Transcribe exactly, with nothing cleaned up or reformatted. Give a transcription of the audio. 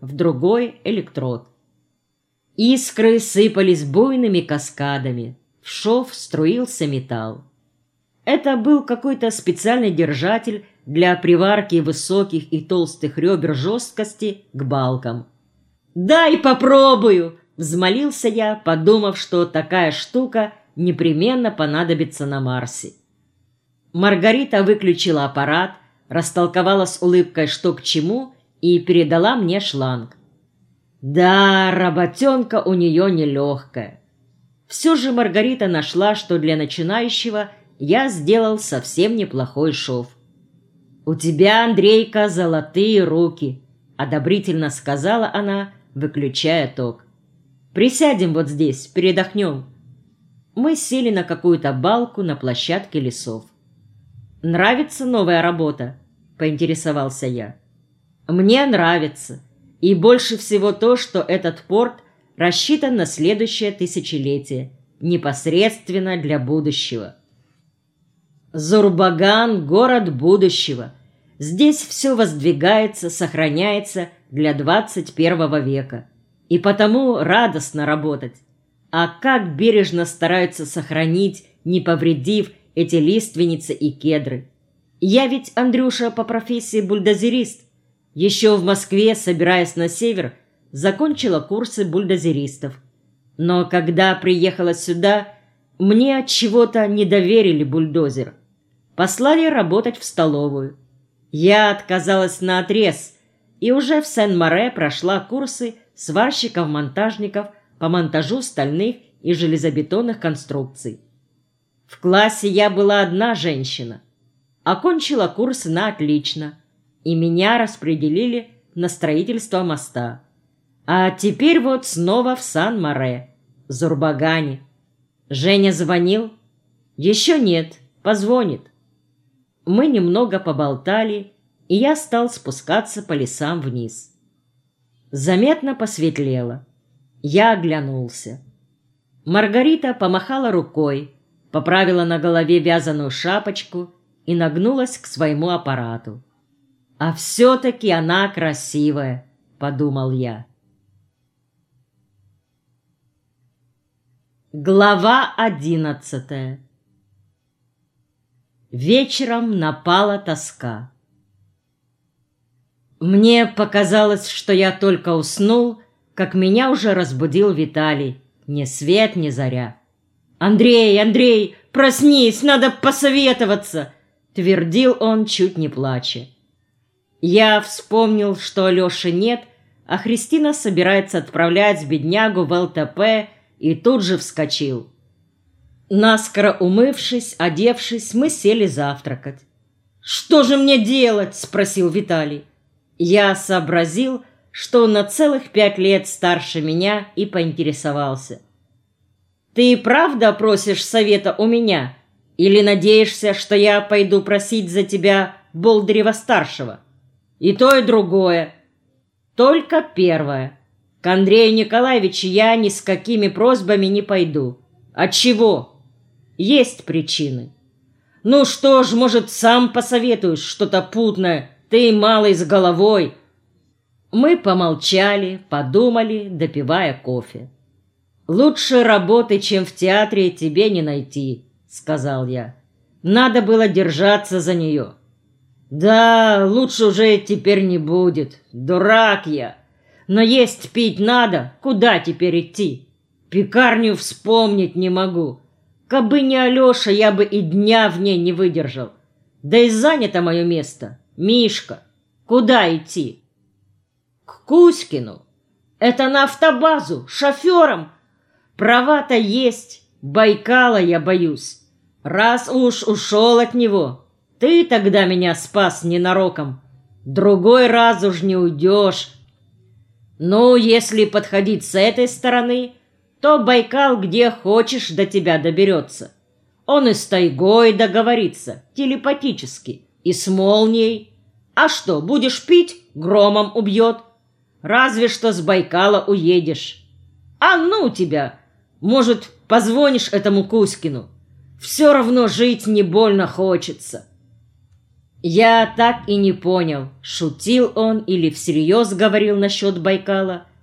в другой — электрод. Искры сыпались буйными каскадами, в шов струился металл. Это был какой-то специальный держатель для приварки высоких и толстых ребер жесткости к балкам. «Дай попробую!» — взмолился я, подумав, что такая штука непременно понадобится на Марсе. Маргарита выключила аппарат, растолковала с улыбкой, что к чему, и передала мне шланг. Да, работенка у нее нелегкая. Все же Маргарита нашла, что для начинающего я сделал совсем неплохой шов. «У тебя, Андрейка, золотые руки», — одобрительно сказала она, выключая ток. «Присядем вот здесь, передохнем». Мы сели на какую-то балку на площадке лесов. «Нравится новая работа?» — поинтересовался я. «Мне нравится. И больше всего то, что этот порт рассчитан на следующее тысячелетие, непосредственно для будущего. Зурбаган — город будущего. Здесь все воздвигается, сохраняется для двадцать первого века. И потому радостно работать. А как бережно стараются сохранить, не повредив, эти лиственницы и кедры. Я ведь, Андрюша, по профессии бульдозерист. Еще в Москве, собираясь на север, закончила курсы бульдозеристов. Но когда приехала сюда, мне от чего-то не доверили бульдозер. Послали работать в столовую. Я отказалась наотрез и уже в Сен-Море прошла курсы сварщиков-монтажников по монтажу стальных и железобетонных конструкций. В классе я была одна женщина. Окончила курс на отлично, и меня распределили на строительство моста. А теперь вот снова в Сан-Море, в Зурбагане. Женя звонил? Еще нет, позвонит. Мы немного поболтали, и я стал спускаться по лесам вниз. Заметно посветлело. Я оглянулся. Маргарита помахала рукой, поправила на голове вязаную шапочку и нагнулась к своему аппарату. «А все-таки она красивая», — подумал я. Глава одиннадцатая. Вечером напала тоска. Мне показалось, что я только уснул, как меня уже разбудил Виталий, ни свет ни заря. «Андрей, Андрей, проснись, надо посоветоваться!» — твердил он, чуть не плача. Я вспомнил, что Алёши нет, а Христина собирается отправлять беднягу в эл тэ пэ, и тут же вскочил. Наскоро умывшись, одевшись, мы сели завтракать. «Что же мне делать?» — спросил Виталий. Я сообразил, что он на целых пять лет старше меня, и поинтересовался. «Ты правда просишь совета у меня? Или надеешься, что я пойду просить за тебя Болдырева-старшего?» «И то, и другое. Только первое. К Андрею Николаевичу я ни с какими просьбами не пойду. Отчего? Есть причины. Ну что ж, может, сам посоветуешь что-то путное? Ты малый с головой». Мы помолчали, подумали, допивая кофе. «Лучше работы, чем в театре, тебе не найти», — сказал я. «Надо было держаться за нее». «Да, лучше уже теперь не будет. Дурак я. Но есть пить надо. Куда теперь идти? Пекарню вспомнить не могу. Кабы не Алеша, я бы и дня в ней не выдержал. Да и занято мое место. Мишка. Куда идти?» «К Кузькину. Это на автобазу, шофером. Права-то есть. Байкала я боюсь. Раз уж ушел от него, ты тогда меня спас ненароком. Другой раз уж не уйдешь. Ну, если подходить с этой стороны, то Байкал где хочешь до тебя доберется. Он и с тайгой договорится, телепатически, и с молнией. А что, будешь пить, громом убьет. Разве что с Байкала уедешь. А ну тебя! Может, позвонишь этому Кузькину? Все равно жить не больно хочется». Я так и не понял, шутил он или всерьез говорил насчет Байкала,